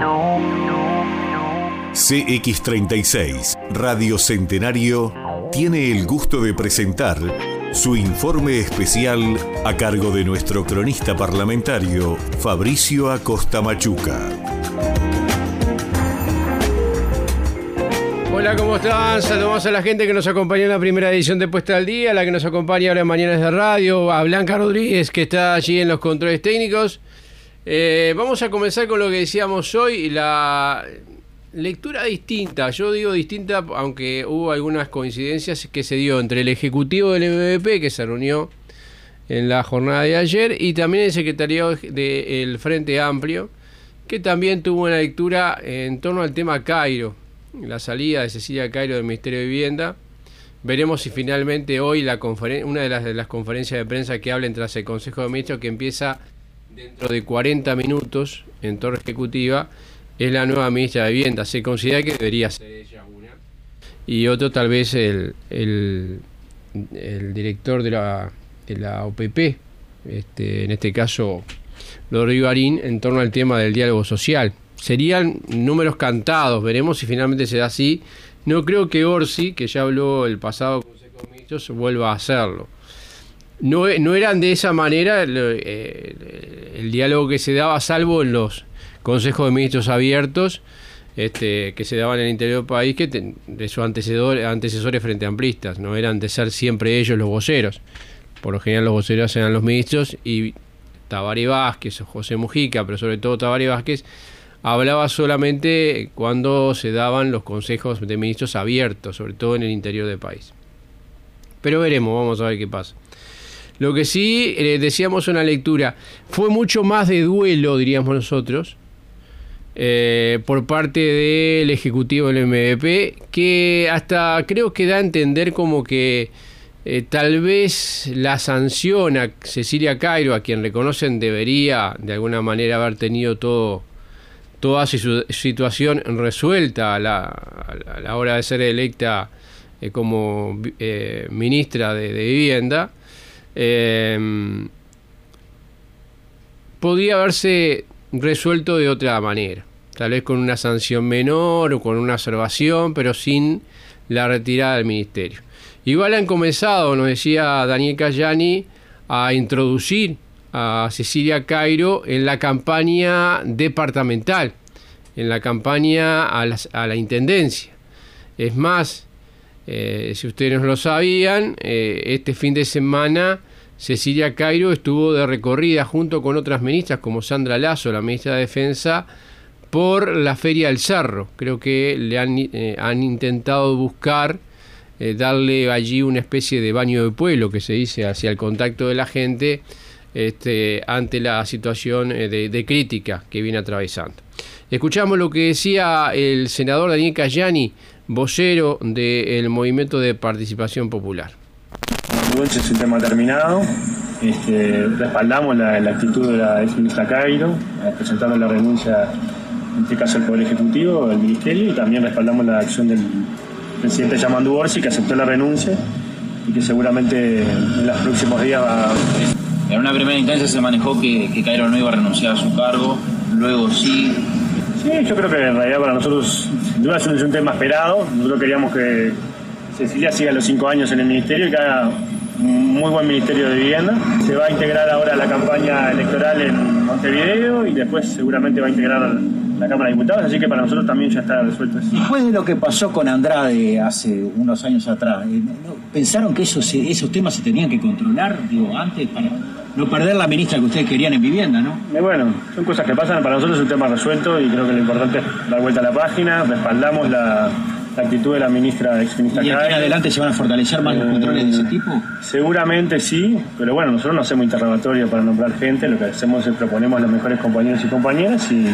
CX36 Radio Centenario tiene el gusto de presentar su informe especial a cargo de nuestro cronista parlamentario Fabricio Acosta Machuca. Hola, ¿cómo están? Saludamos a la gente que nos acompañó en la primera edición de Puesta al Día, a la que nos acompaña ahora en Mañanas de Radio, a Blanca Rodríguez, que está allí en los controles técnicos. Vamos a comenzar con lo que decíamos hoy, la lectura distinta. Yo digo distinta, aunque hubo algunas coincidencias que se dio entre el Ejecutivo del MVP, que se reunió en la jornada de ayer, y también el Secretariado del Frente Amplio, que también tuvo una lectura en torno al tema Cairo, la salida de Cecilia Cairo del Ministerio de Vivienda. Veremos si finalmente hoy una de las conferencias de prensa que hablen tras el Consejo de Ministros, que empieza dentro de 40 minutos en Torre Ejecutiva, es la nueva ministra de Vivienda. Se considera que debería ser ella una, y otro tal vez el director de la OPP, en este caso Rodrigo Arín, en torno al tema del diálogo social. Serían números cantados, veremos si finalmente se da así. No creo que Orsi, que ya habló el pasado Consejo de Ministros, vuelva a hacerlo. No eran de esa manera el diálogo que se daba, salvo en los consejos de ministros abiertos que se daban en el interior del país, que de sus antecesores frente amplistas. No eran de ser siempre ellos los voceros. Por lo general los voceros eran los ministros, y Tabaré Vázquez o José Mujica, pero sobre todo Tabaré Vázquez, hablaba solamente cuando se daban los consejos de ministros abiertos, sobre todo en el interior del país. Pero veremos, vamos a ver qué pasa. Lo que sí, decíamos una lectura, fue mucho más de duelo, diríamos nosotros, por parte del Ejecutivo del MVP, que hasta creo que da a entender como que tal vez la sanción a Cecilia Cairo, a quien reconocen debería de alguna manera haber tenido toda su situación resuelta a la hora de ser electa como ministra de Vivienda, podía haberse resuelto de otra manera, tal vez con una sanción menor o con una observación, pero sin la retirada del ministerio. Igual han comenzado, nos decía Daniel Cayani, a introducir a Cecilia Cairo en la campaña departamental, en la campaña a la intendencia. Es más, si ustedes no lo sabían, este fin de semana Cecilia Cairo estuvo de recorrida junto con otras ministras como Sandra Lasso, la ministra de Defensa, por la Feria del Cerro. Creo que le han intentado buscar darle allí una especie de baño de pueblo, que se dice, hacia el contacto de la gente ante la situación de crítica que viene atravesando. Escuchamos lo que decía el senador Daniel Cayani, vocero del Movimiento de Participación Popular. Es un tema terminado. Respaldamos la actitud de la exministra Cairo, presentando la renuncia, en este caso el Poder Ejecutivo, el Ministerio, y también respaldamos la acción del presidente Yamandu Orsi, que aceptó la renuncia y que seguramente en los próximos días va a... En una primera instancia se manejó que Cairo no iba a renunciar a su cargo, luego sí. Sí, yo creo que en realidad para nosotros sin duda es un tema esperado. Nosotros queríamos que Cecilia siga los 5 años en el ministerio y que haga un muy buen ministerio de vivienda. Se va a integrar ahora la campaña electoral en Montevideo y después seguramente va a integrar la Cámara de Diputados, así que para nosotros también ya está resuelto eso. Después de lo que pasó con Andrade hace unos años atrás, ¿pensaron que esos temas se tenían que controlar, antes, para no perder la ministra que ustedes querían en vivienda, no? Bueno, son cosas que pasan, para nosotros es un tema resuelto y creo que lo importante es dar vuelta a la página. Respaldamos la actitud de la exministra Cairo. ¿Y aquí en adelante se van a fortalecer más los controles de ese tipo? Seguramente sí, pero bueno, nosotros no hacemos interrogatorio para nombrar gente, lo que hacemos es proponemos a los mejores compañeros y compañeras y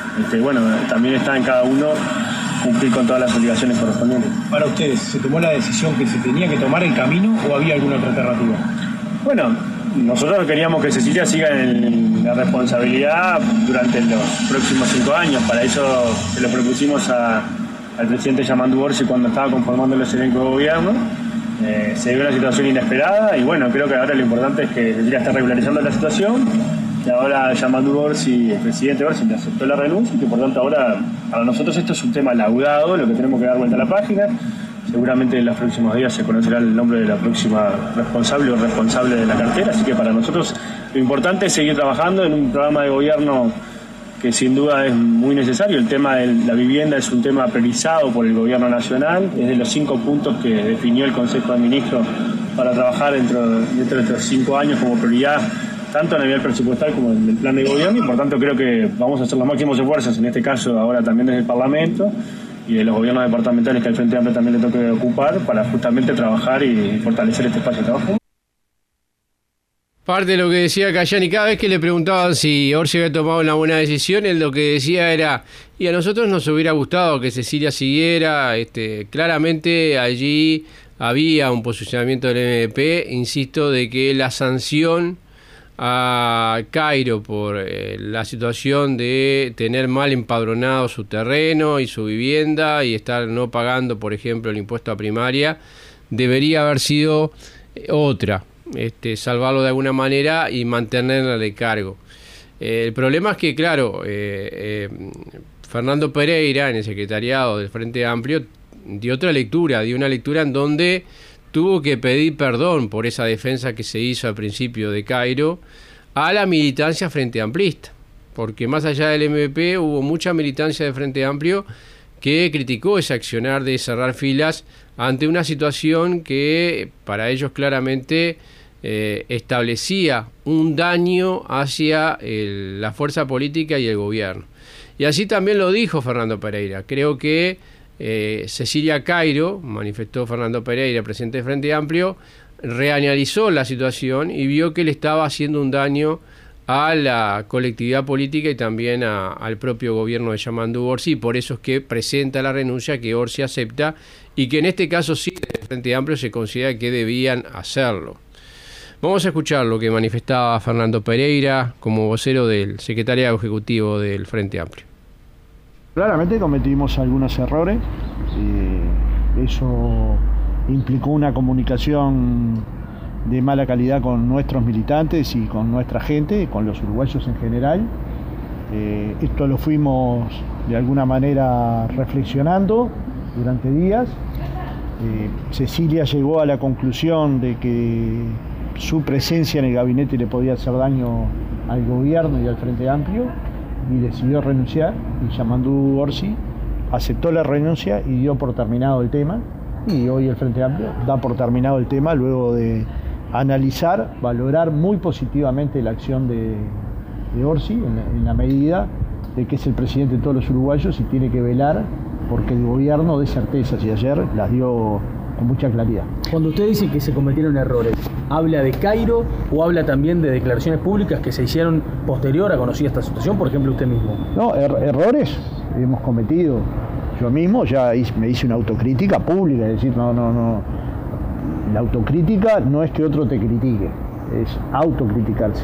también está en cada uno cumplir con todas las obligaciones correspondientes. Para ustedes, ¿se tomó la decisión que se tenía que tomar el camino o había alguna otra alternativa? Bueno, nosotros queríamos que Cecilia siga en la responsabilidad durante los próximos 5 años. Para eso se lo propusimos al presidente Yamandu Orsi cuando estaba conformando el elenco de gobierno. Se dio una situación inesperada y bueno, creo que ahora lo importante es que Cecilia está regularizando la situación que ahora Yamandu Orsi, el presidente Orsi, le aceptó la renuncia y que por tanto ahora para nosotros esto es un tema laudado, lo que tenemos que dar vuelta a la página. Seguramente en los próximos días se conocerá el nombre de la próxima responsable o responsable de la cartera, así que para nosotros lo importante es seguir trabajando en un programa de gobierno que sin duda es muy necesario. El tema de la vivienda es un tema priorizado por el gobierno nacional, es de los 5 puntos que definió el Consejo de Ministros para trabajar dentro de estos 5 años como prioridad, tanto a nivel presupuestal como en el plan de gobierno, y por tanto creo que vamos a hacer los máximos esfuerzos, en este caso ahora también desde el Parlamento y de los gobiernos departamentales que al Frente Amplio también le toque ocupar, para justamente trabajar y fortalecer este espacio de trabajo. Parte de lo que decía Cayani, cada vez que le preguntaban si Orsi había tomado una buena decisión, él lo que decía era, y a nosotros nos hubiera gustado que Cecilia siguiera, claramente allí había un posicionamiento del MP, insisto, de que la sanción a Cairo por la situación de tener mal empadronado su terreno y su vivienda y estar no pagando, por ejemplo, el impuesto a primaria, debería haber sido otra. Salvarlo de alguna manera y mantenerla de cargo. El problema es que, claro, Fernando Pereira, en el secretariado del Frente Amplio, dio una lectura en donde tuvo que pedir perdón por esa defensa que se hizo al principio de Cairo a la militancia Frente Amplista, porque más allá del MP hubo mucha militancia de Frente Amplio que criticó ese accionar de cerrar filas ante una situación que para ellos claramente establecía un daño hacia la fuerza política y el gobierno. Y así también lo dijo Fernando Pereira. Creo que Cecilia Cairo, manifestó Fernando Pereira, presidente de Frente Amplio, reanalizó la situación y vio que le estaba haciendo un daño a la colectividad política y también al propio gobierno de Yamandu Orsi, y por eso es que presenta la renuncia que Orsi acepta y que en este caso sí, desde el Frente Amplio se considera que debían hacerlo. Vamos a escuchar lo que manifestaba Fernando Pereira como vocero del secretariado ejecutivo del Frente Amplio. Claramente cometimos algunos errores, eso implicó una comunicación de mala calidad con nuestros militantes y con nuestra gente, con los uruguayos en general. Esto lo fuimos de alguna manera reflexionando durante días. Cecilia llegó a la conclusión de que su presencia en el gabinete le podía hacer daño al gobierno y al Frente Amplio y decidió renunciar, y Yamandu Orsi aceptó la renuncia y dio por terminado el tema, y hoy el Frente Amplio da por terminado el tema luego de analizar, valorar muy positivamente la acción de Orsi en la medida de que es el presidente de todos los uruguayos y tiene que velar porque el gobierno dé certezas, y ayer las dio con mucha claridad. Cuando usted dice que se cometieron errores, ¿habla de Cairo o habla también de declaraciones públicas que se hicieron posterior a conocer esta situación, por ejemplo usted mismo? No, errores hemos cometido. Yo mismo ya me hice una autocrítica pública, es decir, no. La autocrítica no es que otro te critique, es autocriticarse.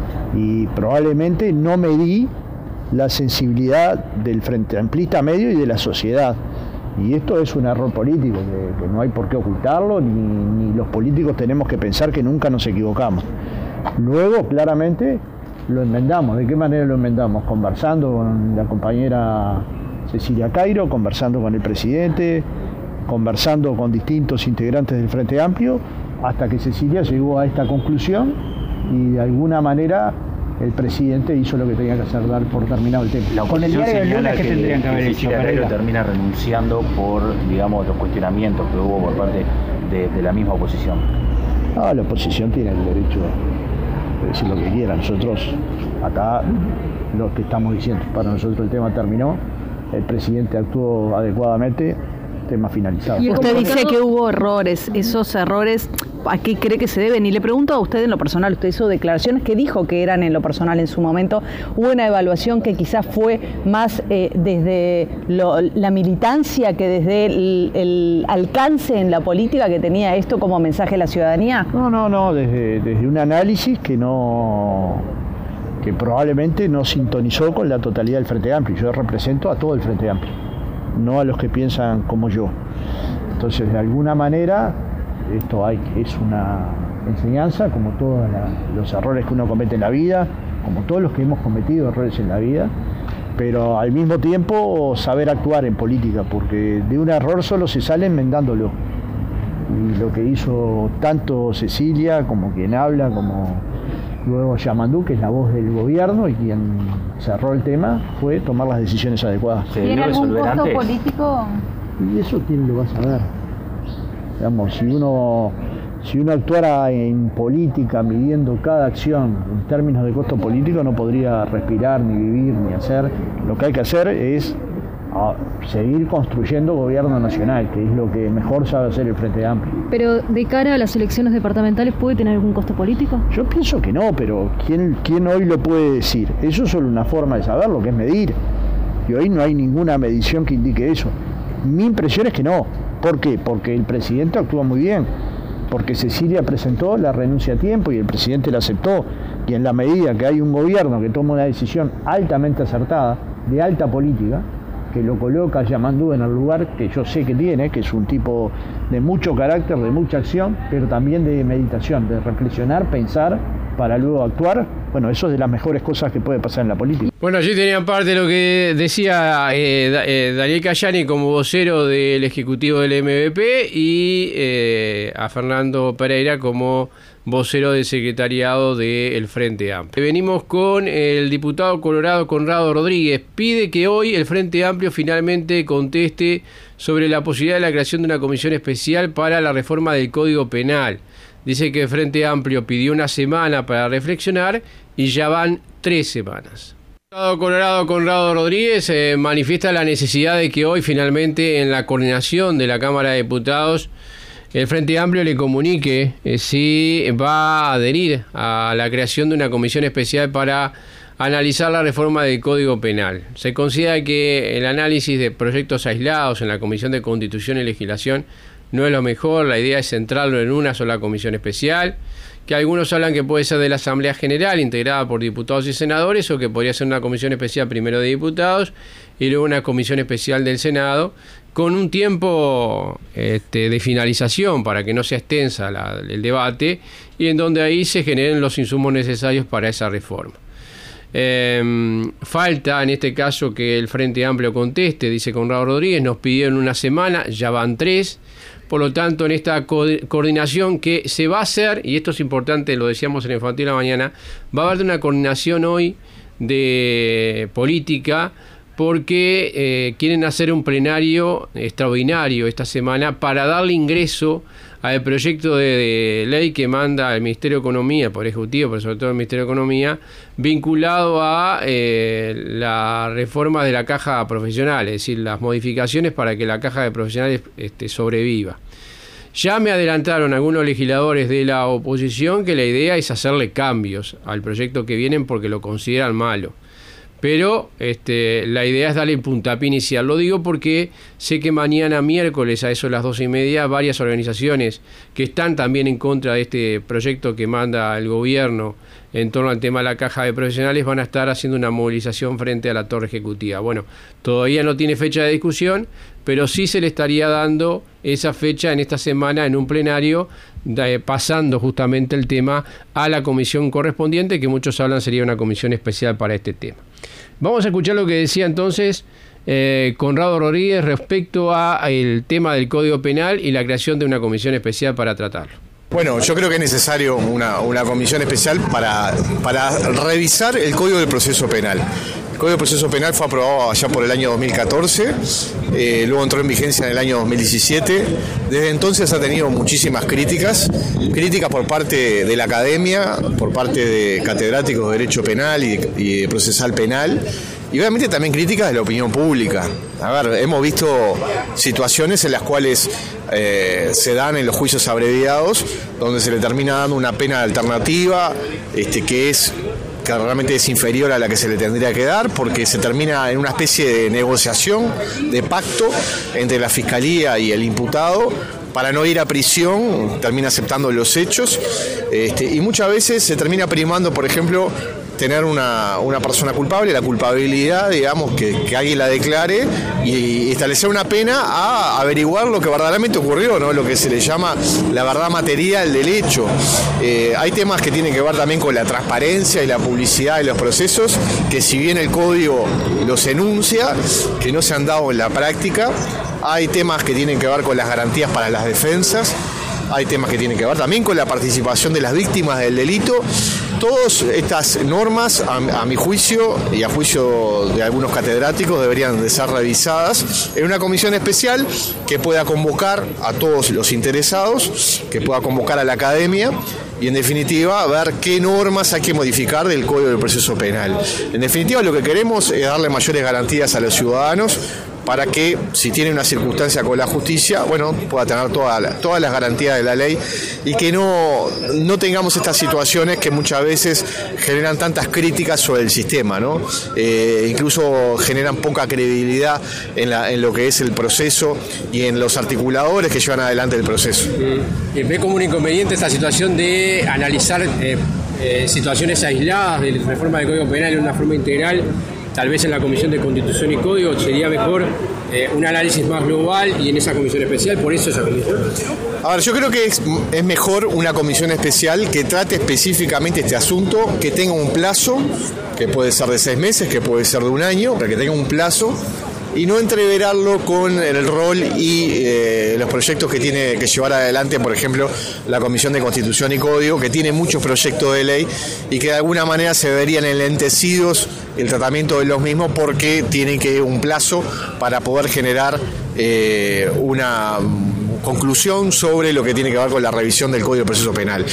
Y probablemente no medí la sensibilidad del Frente Amplista medio y de la sociedad. Y esto es un error político, que no hay por qué ocultarlo, ni los políticos tenemos que pensar que nunca nos equivocamos. Luego, claramente, lo enmendamos. ¿De qué manera lo enmendamos? Conversando con la compañera Cecilia Cairo, conversando con el presidente, conversando con distintos integrantes del Frente Amplio, hasta que Cecilia llegó a esta conclusión y de alguna manera el presidente hizo lo que tenía que hacer, dar por terminado el tema. Con el diario del lunes, ¿qué tendrían que haber hecho? Cairo termina renunciando por, digamos, los cuestionamientos que hubo por parte de la misma oposición. No, la oposición tiene el derecho de decir lo que quiera. Nosotros, acá, lo que estamos diciendo, para nosotros el tema terminó, el presidente actuó adecuadamente, tema finalizado. Y usted dice que hubo errores, esos errores, ¿a qué cree que se deben? Y le pregunto a usted en lo personal, usted hizo declaraciones que dijo que eran en lo personal en su momento, hubo una evaluación que quizás fue más desde la militancia que desde el alcance en la política que tenía esto como mensaje a la ciudadanía. No, desde un análisis que probablemente no sintonizó con la totalidad del Frente Amplio. Yo represento a todo el Frente Amplio, no a los que piensan como yo. Entonces, de alguna manera, esto es una enseñanza, como todos los errores que uno comete en la vida, como todos los que hemos cometido errores en la vida, pero al mismo tiempo saber actuar en política, porque de un error solo se sale enmendándolo. Y lo que hizo tanto Cecilia como quien habla, como luego Yamandú, que es la voz del gobierno y quien cerró el tema, fue tomar las decisiones adecuadas. ¿Tiene algún costo político? Y eso quién lo va a saber. Digamos, si uno actuara en política midiendo cada acción en términos de costo político, no podría respirar, ni vivir, ni hacer. Lo que hay que hacer es seguir construyendo gobierno nacional, que es lo que mejor sabe hacer el Frente Amplio. Pero de cara a las elecciones departamentales, ¿puede tener algún costo político? Yo pienso que no, pero ¿quién hoy lo puede decir? Eso es solo una forma de saberlo, que es medir. Y hoy no hay ninguna medición que indique eso. Mi impresión es que no. ¿Por qué? Porque el presidente actúa muy bien. Porque Cecilia presentó la renuncia a tiempo y el presidente la aceptó. Y en la medida que hay un gobierno que toma una decisión altamente acertada, de alta política, que lo coloca a Yamandú en el lugar que yo sé que tiene, que es un tipo de mucho carácter, de mucha acción, pero también de meditación, de reflexionar, pensar, para luego actuar. Bueno, eso es de las mejores cosas que puede pasar en la política. Bueno, allí tenían parte de lo que decía Daniel Cayani como vocero del Ejecutivo del MVP y a Fernando Pereira como vocero del secretariado del Frente Amplio. Venimos con el diputado colorado Conrado Rodríguez. Pide que hoy el Frente Amplio finalmente conteste sobre la posibilidad de la creación de una comisión especial para la reforma del Código Penal. Dice que el Frente Amplio pidió una semana para reflexionar y ya van 3 semanas. El diputado colorado Conrado Rodríguez manifiesta la necesidad de que hoy finalmente en la coordinación de la Cámara de Diputados el Frente Amplio le comunique si va a adherir a la creación de una comisión especial para analizar la reforma del Código Penal. Se considera que el análisis de proyectos aislados en la Comisión de Constitución y Legislación no es lo mejor. La idea es centrarlo en una sola comisión especial, que algunos hablan que puede ser de la Asamblea General, integrada por diputados y senadores, o que podría ser una comisión especial primero de diputados y luego una comisión especial del Senado, con un tiempo de finalización para que no sea extensa el debate y en donde ahí se generen los insumos necesarios para esa reforma. Falta en este caso que el Frente Amplio conteste, dice Conrado Rodríguez, nos pidieron una semana, ya van 3, por lo tanto en esta coordinación que se va a hacer, y esto es importante, lo decíamos en el Infantil de la mañana, va a haber una coordinación hoy de política, porque quieren hacer un plenario extraordinario esta semana para darle ingreso al proyecto de ley que manda el Ministerio de Economía, por Ejecutivo, pero sobre todo el Ministerio de Economía, vinculado a la reforma de la caja profesional, es decir, las modificaciones para que la caja de profesionales sobreviva. Ya me adelantaron algunos legisladores de la oposición que la idea es hacerle cambios al proyecto que vienen porque lo consideran malo. Pero la idea es darle el puntapié inicial. Lo digo porque sé que mañana miércoles a eso de las 12:30 varias organizaciones que están también en contra de este proyecto que manda el gobierno en torno al tema de la caja de profesionales van a estar haciendo una movilización frente a la torre ejecutiva. Bueno, todavía no tiene fecha de discusión, pero sí se le estaría dando esa fecha en esta semana en un plenario, pasando justamente el tema a la comisión correspondiente, que muchos hablan sería una comisión especial para este tema. Vamos a escuchar lo que decía entonces Conrado Rodríguez respecto al tema del Código Penal y la creación de una comisión especial para tratarlo. Bueno, yo creo que es necesario una comisión especial para revisar el Código del Proceso Penal. El Código de Proceso Penal fue aprobado allá por el año 2014, luego entró en vigencia en el año 2017. Desde entonces ha tenido muchísimas críticas por parte de la academia, por parte de catedráticos de Derecho Penal y de Procesal Penal, y obviamente también críticas de la opinión pública. A ver, hemos visto situaciones en las cuales se dan en los juicios abreviados, donde se le termina dando una pena alternativa, que realmente es inferior a la que se le tendría que dar, porque se termina en una especie de negociación, de pacto entre la Fiscalía y el imputado, para no ir a prisión, termina aceptando los hechos, y muchas veces se termina primando, por ejemplo, tener una persona culpable, la culpabilidad, digamos, que alguien la declare y establecer una pena a averiguar lo que verdaderamente ocurrió, ¿no? Lo que se le llama la verdad material del hecho. Hay temas que tienen que ver también con la transparencia y la publicidad de los procesos, que si bien el código los enuncia, que no se han dado en la práctica. Hay temas que tienen que ver con las garantías para las defensas, hay temas que tienen que ver también con la participación de las víctimas del delito. Todas estas normas, a mi juicio y a juicio de algunos catedráticos, deberían de ser revisadas en una comisión especial que pueda convocar a todos los interesados, que pueda convocar a la academia y en definitiva ver qué normas hay que modificar del Código del Proceso Penal. En definitiva, lo que queremos es darle mayores garantías a los ciudadanos para que, si tiene una circunstancia con la justicia, bueno, pueda tener todas las garantías de la ley y que no tengamos estas situaciones que muchas veces generan tantas críticas sobre el sistema, ¿no? Incluso generan poca credibilidad en lo que es el proceso y en los articuladores que llevan adelante el proceso. ¿Ve como un inconveniente esta situación de analizar situaciones aisladas de la reforma del Código Penal en una forma integral? Tal vez en la Comisión de Constitución y Código sería mejor un análisis más global y en esa comisión especial, por eso esa comisión. A ver, yo creo que es mejor una comisión especial que trate específicamente este asunto, que tenga un plazo, que puede ser de 6 meses, que puede ser de 1 año, pero que tenga un plazo y no entreverarlo con el rol y los proyectos que tiene que llevar adelante, por ejemplo, la Comisión de Constitución y Código, que tiene muchos proyectos de ley y que de alguna manera se verían enlentecidos el tratamiento de los mismos porque tienen que un plazo para poder generar una conclusión sobre lo que tiene que ver con la revisión del Código de Proceso Penal.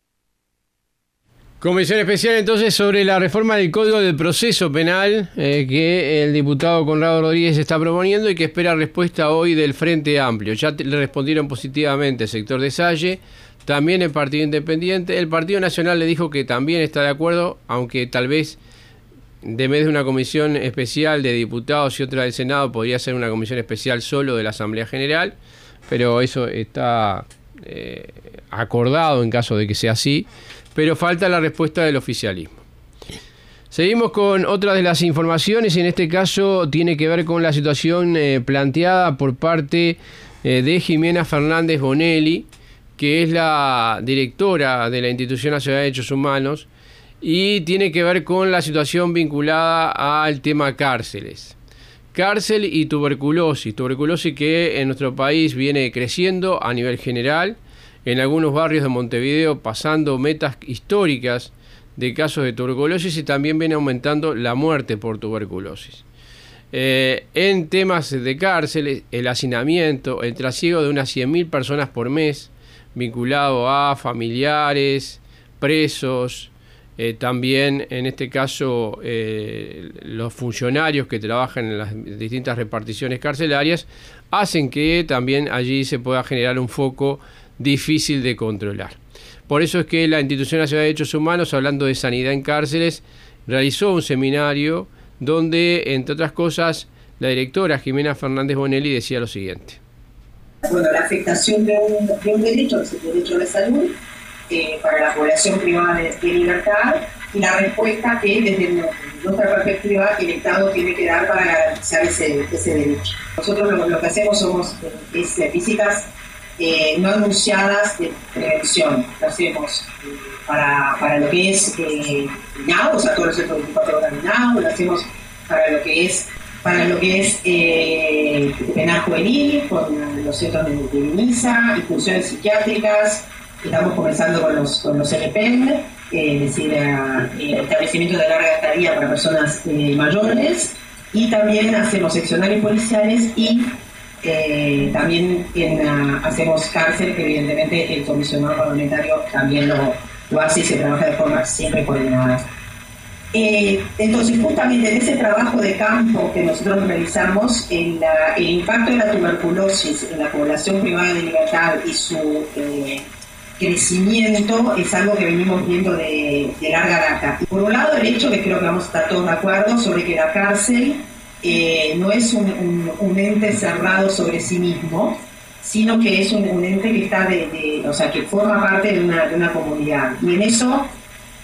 Comisión especial entonces sobre la reforma del Código del Proceso Penal que el diputado Conrado Rodríguez está proponiendo y que espera respuesta hoy del Frente Amplio. Ya le respondieron positivamente el sector de Salle, también el Partido Independiente. El Partido Nacional le dijo que también está de acuerdo, aunque tal vez de vez de una comisión especial de diputados y otra del Senado podría ser una comisión especial solo de la Asamblea General, pero eso está acordado en caso de que sea así. Pero falta la respuesta del oficialismo. Seguimos con otra de las informaciones, y en este caso tiene que ver con la situación planteada por parte de Jimena Fernández Bonelli, que es la directora de la Institución Nacional de Derechos Humanos, y tiene que ver con la situación vinculada al tema cárceles. Cárcel y tuberculosis que en nuestro país viene creciendo a nivel general, en algunos barrios de Montevideo pasando metas históricas de casos de tuberculosis y también viene aumentando la muerte por tuberculosis. En temas de cárceles, el hacinamiento, el trasiego de unas 100.000 personas por mes vinculado a familiares, presos, también en este caso los funcionarios que trabajan en las distintas reparticiones carcelarias, hacen que también allí se pueda generar un foco difícil de controlar. Por eso es que la Institución Nacional de Derechos Humanos, hablando de sanidad en cárceles, realizó un seminario donde, entre otras cosas, la directora Jimena Fernández Bonelli decía lo siguiente. Bueno, la afectación de un derecho, es el derecho a la salud, para la población privada de libertad, y la respuesta que desde nuestra perspectiva el Estado tiene que dar para garantizar ese derecho. Nosotros lo que hacemos es visitas no anunciadas de prevención. Lo hacemos para lo que es INAU, o sea, todos los 124 horas de INAU, lo hacemos para lo que es penal juvenil, con los centros de MINISA, instituciones psiquiátricas. Estamos comenzando con los LPN, es decir, establecimientos de larga estadía para personas mayores, y también hacemos seccionales policiales y también hacemos cárcel, que evidentemente el comisionado parlamentario también lo hace y se trabaja de forma siempre coordinada. Entonces, justamente en ese trabajo de campo que nosotros realizamos, el impacto de la tuberculosis en la población privada de libertad y su crecimiento es algo que venimos viendo de larga data. Por un lado, el hecho que creo que vamos a estar todos de acuerdo sobre que la cárcel no es un ente cerrado sobre sí mismo, sino que es un ente que está o sea, que forma parte de una comunidad. Y en eso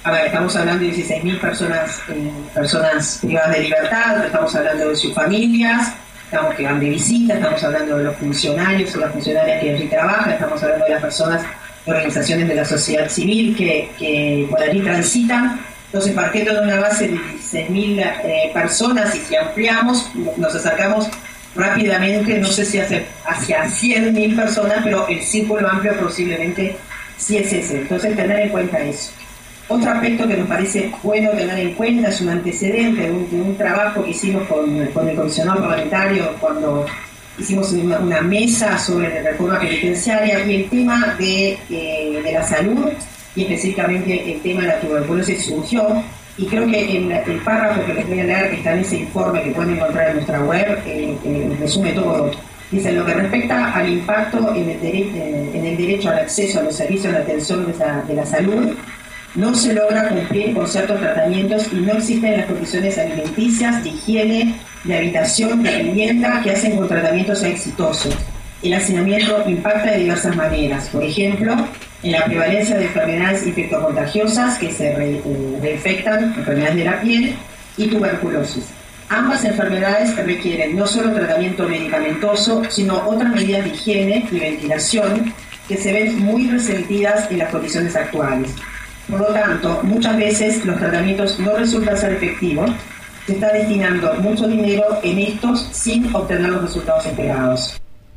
A ver, estamos hablando de 16.000 personas privadas de libertad, estamos hablando de sus familias, estamos que van de visita, estamos hablando de los funcionarios o las funcionarias que allí trabajan, estamos hablando de las personas de organizaciones de la sociedad civil que por allí transitan. Entonces, partiendo de una base de 16.000 personas, y si ampliamos, nos acercamos rápidamente, no sé si hacia 100.000 personas, pero el círculo amplio posiblemente sí es ese. Entonces, tener en cuenta eso. Otro aspecto que nos parece bueno tener en cuenta es un antecedente de un trabajo que hicimos con el comisionado parlamentario cuando hicimos una mesa sobre la reforma penitenciaria, y el tema de la salud, y específicamente el tema de la tuberculosis surgió, y creo que el párrafo que les voy a leer, que está en ese informe que pueden encontrar en nuestra web, resume todo. Dice: en lo que respecta al impacto en el derecho al acceso a los servicios de atención de la salud, no se logra cumplir con ciertos tratamientos y no existen las condiciones alimenticias, de higiene, de habitación, de vivienda que hacen con tratamientos exitosos. El hacinamiento impacta de diversas maneras. Por ejemplo, en la prevalencia de enfermedades infectocontagiosas que se reinfectan, enfermedades de la piel y tuberculosis. Ambas enfermedades requieren no solo tratamiento medicamentoso, sino otras medidas de higiene y ventilación que se ven muy resentidas en las condiciones actuales. Por lo tanto, muchas veces los tratamientos no resultan ser efectivos. Se está destinando mucho dinero en estos sin obtener los resultados esperados.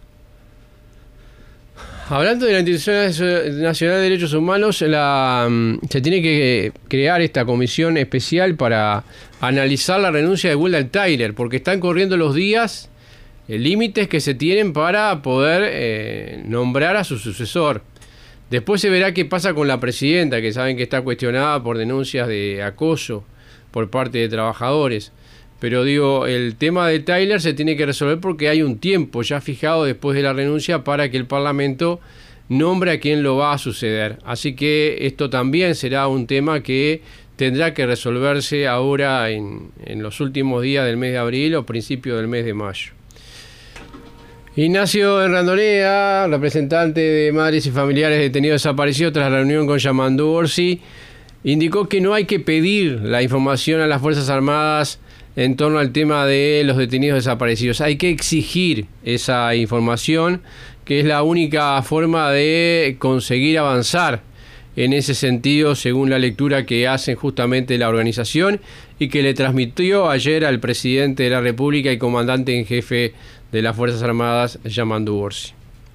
Hablando de la Institución Nacional de Derechos Humanos, se tiene que crear esta comisión especial para analizar la renuncia de Wendell Tyler, porque están corriendo los días, límites que se tienen para poder nombrar a su sucesor. Después se verá qué pasa con la presidenta, que saben que está cuestionada por denuncias de acoso por parte de trabajadores. Pero digo, el tema de Tyler se tiene que resolver porque hay un tiempo ya fijado después de la renuncia para que el Parlamento nombre a quien lo va a suceder. Así que esto también será un tema que tendrá que resolverse ahora en los últimos días del mes de abril o principios del mes de mayo. Ignacio Enrandonea, representante de madres y familiares detenidos desaparecidos tras la reunión con Yamandu Orsi, indicó que no hay que pedir la información a las Fuerzas Armadas en torno al tema de los detenidos desaparecidos. Hay que exigir esa información, que es la única forma de conseguir avanzar en ese sentido, según la lectura que hacen justamente la organización y que le transmitió ayer al presidente de la República y comandante en jefe de las Fuerzas Armadas, Yamandu Orsi.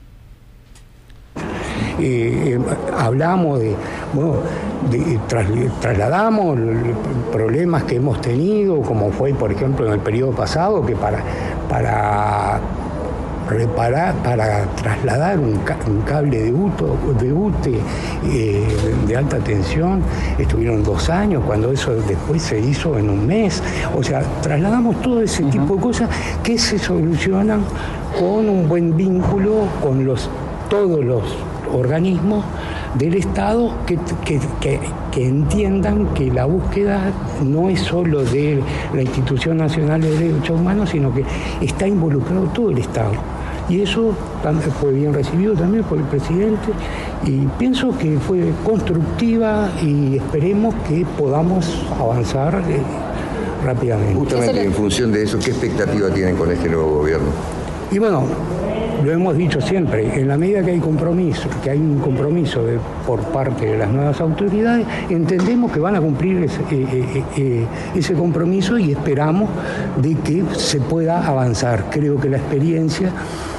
Hablamos trasladamos problemas que hemos tenido, como fue por ejemplo en el periodo pasado, que para trasladar un cable de UTE de alta tensión estuvieron 2 años, cuando eso después se hizo en 1 mes. O sea, trasladamos todo ese tipo de cosas que se solucionan con un buen vínculo con todos los organismos del Estado que entiendan que la búsqueda no es solo de la Institución Nacional de Derechos Humanos, sino que está involucrado todo el Estado. Y eso fue bien recibido también por el presidente, y pienso que fue constructiva y esperemos que podamos avanzar rápidamente. Justamente en función de eso, ¿qué expectativa tienen con este nuevo gobierno? Y bueno, lo hemos dicho siempre, en la medida que hay un compromiso por parte de las nuevas autoridades, entendemos que van a cumplir ese compromiso y esperamos de que se pueda avanzar. Creo que la experiencia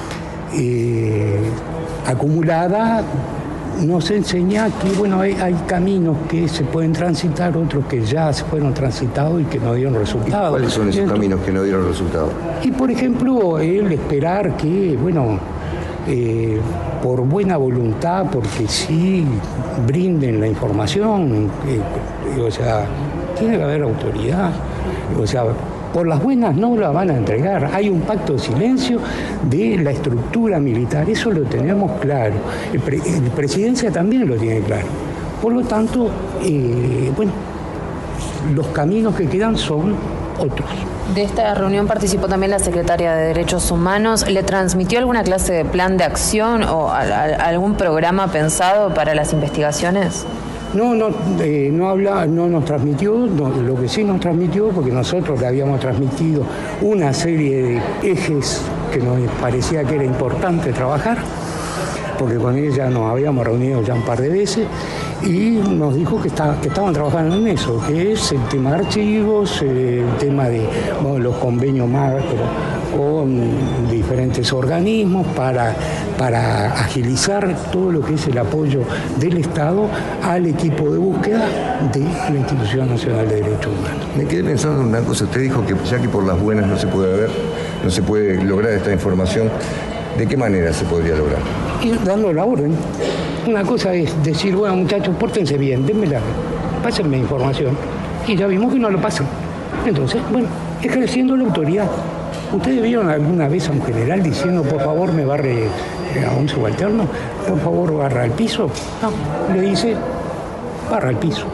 acumulada nos enseña que bueno, hay caminos que se pueden transitar, otros que ya se fueron transitados y que no dieron resultados. ¿Cuáles son esos caminos que no dieron resultados? Y por ejemplo, el esperar que, bueno, por buena voluntad, porque sí brinden la información, o sea, tiene que haber autoridad, o sea, por las buenas no la van a entregar. Hay un pacto de silencio de la estructura militar, eso lo tenemos claro. La presidencia también lo tiene claro. Por lo tanto, bueno, los caminos que quedan son otros. De esta reunión participó también la secretaria de Derechos Humanos. ¿Le transmitió alguna clase de plan de acción o algún programa pensado para las investigaciones? No nos transmitió, lo que sí nos transmitió, porque nosotros le habíamos transmitido una serie de ejes que nos parecía que era importante trabajar, porque con ella nos habíamos reunido ya un par de veces, y nos dijo que estaban trabajando en eso, que es el tema de archivos, el tema de los convenios macro con diferentes organismos para agilizar todo lo que es el apoyo del Estado al equipo de búsqueda de la Institución Nacional de Derechos Humanos. Me quedé pensando en una cosa, usted dijo que ya que por las buenas no se puede lograr esta información, ¿de qué manera se podría lograr? Ir dando la orden. Una cosa es decir, bueno, muchachos, pórtense bien, pásenme información. Y ya vimos que no lo pasan. Entonces, bueno, ejerciendo la autoridad. ¿Ustedes vieron alguna vez a un general diciendo, por favor, me barre a un subalterno? Por favor, barra al piso. No, le dice, barra al piso.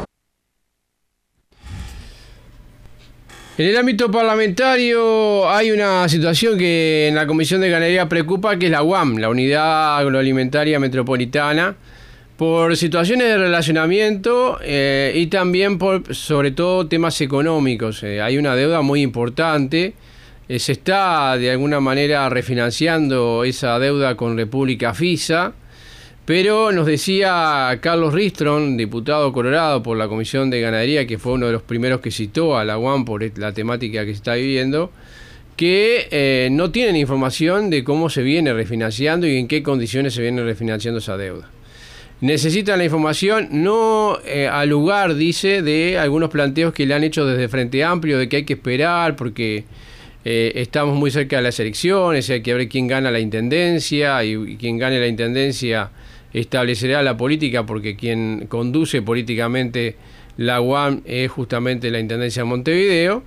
En el ámbito parlamentario hay una situación que en la Comisión de Ganadería preocupa, que es la UAM, la Unidad Agroalimentaria Metropolitana, por situaciones de relacionamiento y también por, sobre todo, temas económicos. Hay una deuda muy importante. Se está de alguna manera refinanciando esa deuda con República Fisa, pero nos decía Carlos Ristron, diputado colorado por la Comisión de Ganadería, que fue uno de los primeros que citó a la UAM por la temática que se está viviendo, que no tienen información de cómo se viene refinanciando y en qué condiciones se viene refinanciando esa deuda. Necesitan la información, no al lugar, dice, de algunos planteos que le han hecho desde Frente Amplio, de que hay que esperar porque estamos muy cerca de las elecciones, hay que ver quién gana la intendencia, y quien gane la intendencia establecerá la política, porque quien conduce políticamente la UAM es justamente la Intendencia de Montevideo.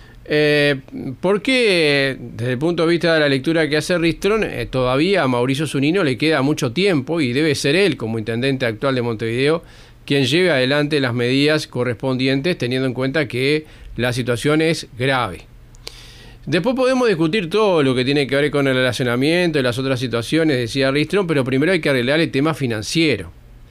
Porque desde el punto de vista de la lectura que hace Ristron, todavía a Mauricio Zunino le queda mucho tiempo y debe ser él, como intendente actual de Montevideo, quien lleve adelante las medidas correspondientes, teniendo en cuenta que la situación es grave. Después podemos discutir todo lo que tiene que ver con el relacionamiento y las otras situaciones, decía Ristron, pero primero hay que arreglar el tema financiero.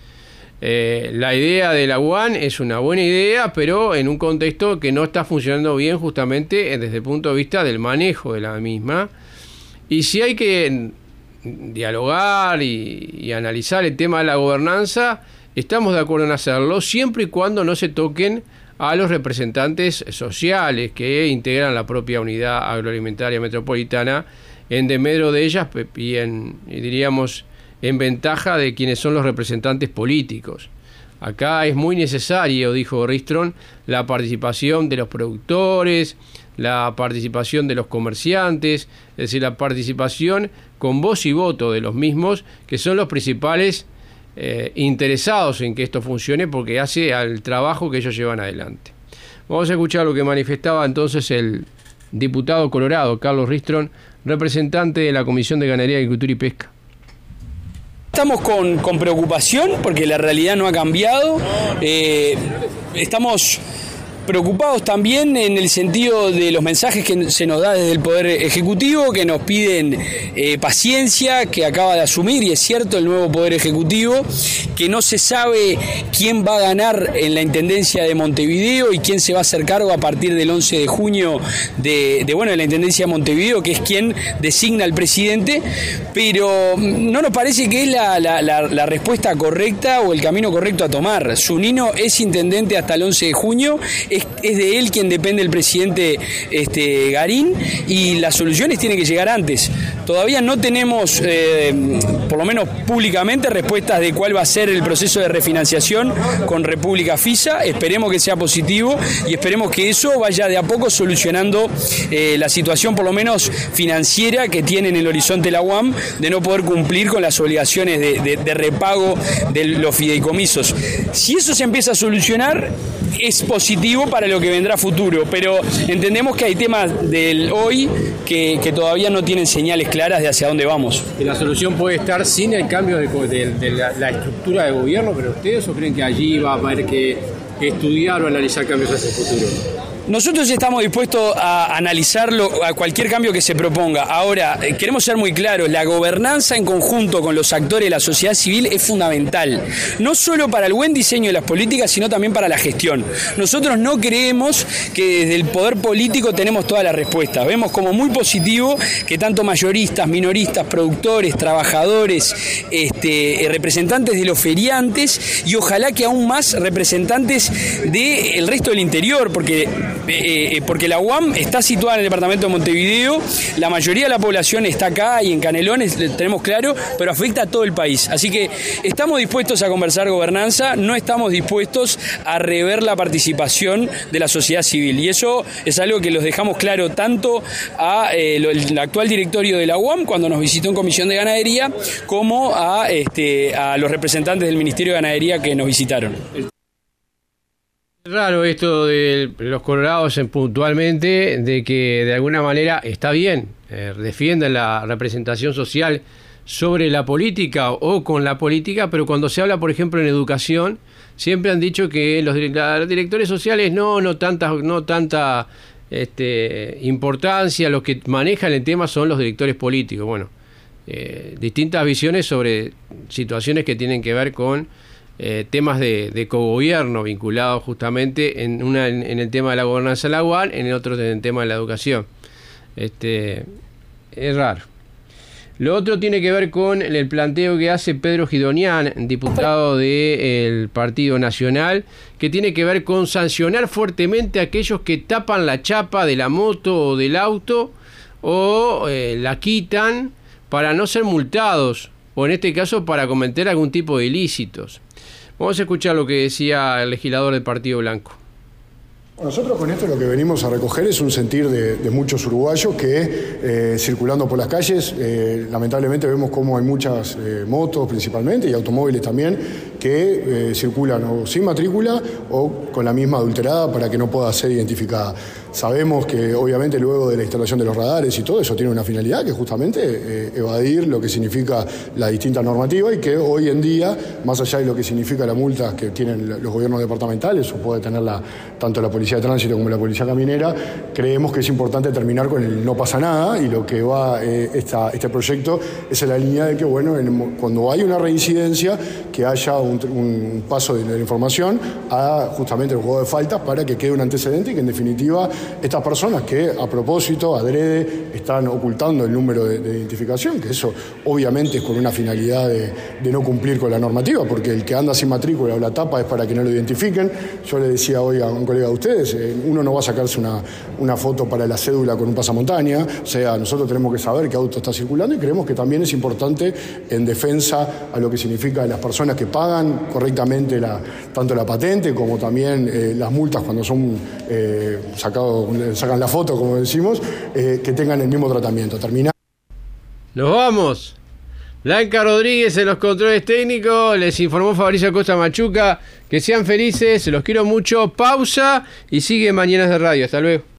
La idea de la UAN es una buena idea, pero en un contexto que no está funcionando bien justamente desde el punto de vista del manejo de la misma. Y si hay que dialogar y analizar el tema de la gobernanza, estamos de acuerdo en hacerlo, siempre y cuando no se toquen a los representantes sociales que integran la propia Unidad Agroalimentaria Metropolitana, en desmedro de ellas y diríamos en ventaja de quienes son los representantes políticos. Acá es muy necesario, dijo Ristron, la participación de los productores, la participación de los comerciantes, es decir, la participación con voz y voto de los mismos, que son los principales interesados en que esto funcione, porque hace al trabajo que ellos llevan adelante. Vamos a escuchar lo que manifestaba entonces el diputado colorado Carlos Ristron, representante de la Comisión de Ganadería, Agricultura y Pesca. Estamos con preocupación porque la realidad no ha cambiado. Estamos preocupados también en el sentido de los mensajes que se nos da desde el Poder Ejecutivo, que nos piden paciencia, que acaba de asumir, y es cierto, el nuevo Poder Ejecutivo, que no se sabe quién va a ganar en la Intendencia de Montevideo y quién se va a hacer cargo a partir del 11 de junio de la Intendencia de Montevideo, que es quien designa al presidente, pero no nos parece que es la respuesta correcta o el camino correcto a tomar. Zunino es intendente hasta el 11 de junio, es de él quien depende el presidente Garín, y las soluciones tienen que llegar antes. Todavía no tenemos, por lo menos públicamente, respuestas de cuál va a ser el proceso de refinanciación con República Fisa. Esperemos que sea positivo y esperemos que eso vaya de a poco solucionando la situación, por lo menos financiera, que tiene en el horizonte la UAM, de no poder cumplir con las obligaciones de repago de los fideicomisos. Si eso se empieza a solucionar, es positivo para lo que vendrá a futuro, pero entendemos que hay temas del hoy que todavía no tienen señales claras de hacia dónde vamos. ¿La solución puede estar sin el cambio de la estructura de gobierno, pero ustedes, o creen que allí va a haber que estudiar o analizar cambios hacia el futuro? Nosotros estamos dispuestos a analizarlo, a cualquier cambio que se proponga. Ahora, queremos ser muy claros, la gobernanza en conjunto con los actores de la sociedad civil es fundamental, no solo para el buen diseño de las políticas, sino también para la gestión. Nosotros no creemos que desde el poder político tenemos todas las respuestas. Vemos como muy positivo que tanto mayoristas, minoristas, productores, trabajadores, representantes de los feriantes y ojalá que aún más representantes del resto del interior, porque la UAM está situada en el departamento de Montevideo, la mayoría de la población está acá y en Canelones, tenemos claro, pero afecta a todo el país. Así que estamos dispuestos a conversar gobernanza, no estamos dispuestos a rever la participación de la sociedad civil. Y eso es algo que los dejamos claro tanto a el actual directorio de la UAM cuando nos visitó en Comisión de Ganadería, como a los representantes del Ministerio de Ganadería que nos visitaron. Es raro esto de los colorados puntualmente, de que de alguna manera está bien, defienden la representación social sobre la política o con la política, pero cuando se habla, por ejemplo, en educación, siempre han dicho que los directores sociales no tanta importancia, los que manejan el tema son los directores políticos. Bueno, distintas visiones sobre situaciones que tienen que ver con temas de cogobierno vinculados justamente en el tema de la gobernanza de la UAM, en el otro en el tema de la educación. Es raro. Lo otro tiene que ver con el planteo que hace Pedro Gidonian, diputado del Partido Nacional, que tiene que ver con sancionar fuertemente a aquellos que tapan la chapa de la moto o del auto o la quitan para no ser multados, o en este caso para cometer algún tipo de ilícitos. Vamos a escuchar lo que decía el legislador del Partido Blanco. Nosotros con esto lo que venimos a recoger es un sentir de muchos uruguayos que circulando por las calles, lamentablemente vemos cómo hay muchas motos principalmente y automóviles también que circulan o sin matrícula o con la misma adulterada para que no pueda ser identificada. Sabemos que obviamente luego de la instalación de los radares y todo eso tiene una finalidad que es justamente evadir lo que significa la distinta normativa y que hoy en día, más allá de lo que significa la multa que tienen los gobiernos departamentales o puede tenerla tanto la Policía de Tránsito como la Policía Caminera, creemos que es importante terminar con el no pasa nada y lo que va este proyecto es en la línea de que, bueno, cuando hay una reincidencia, que haya un paso de la información a justamente el juego de faltas para que quede un antecedente y que en definitiva estas personas que a propósito, adrede, están ocultando el número de identificación, que eso obviamente es con una finalidad de no cumplir con la normativa, porque el que anda sin matrícula o la tapa es para que no lo identifiquen. Yo le decía hoy a un colega de ustedes, uno no va a sacarse una foto para la cédula con un pasamontaña, o sea, nosotros tenemos que saber qué auto está circulando y creemos que también es importante en defensa a lo que significa las personas que pagan correctamente tanto la patente como también las multas cuando son sacan la foto, como decimos, que tengan el mismo tratamiento. Nos vamos. Blanca Rodríguez en los controles técnicos, les informó Fabricio Acosta Machuca. Que sean felices, los quiero mucho. Pausa y sigue Mañanas de Radio. Hasta luego.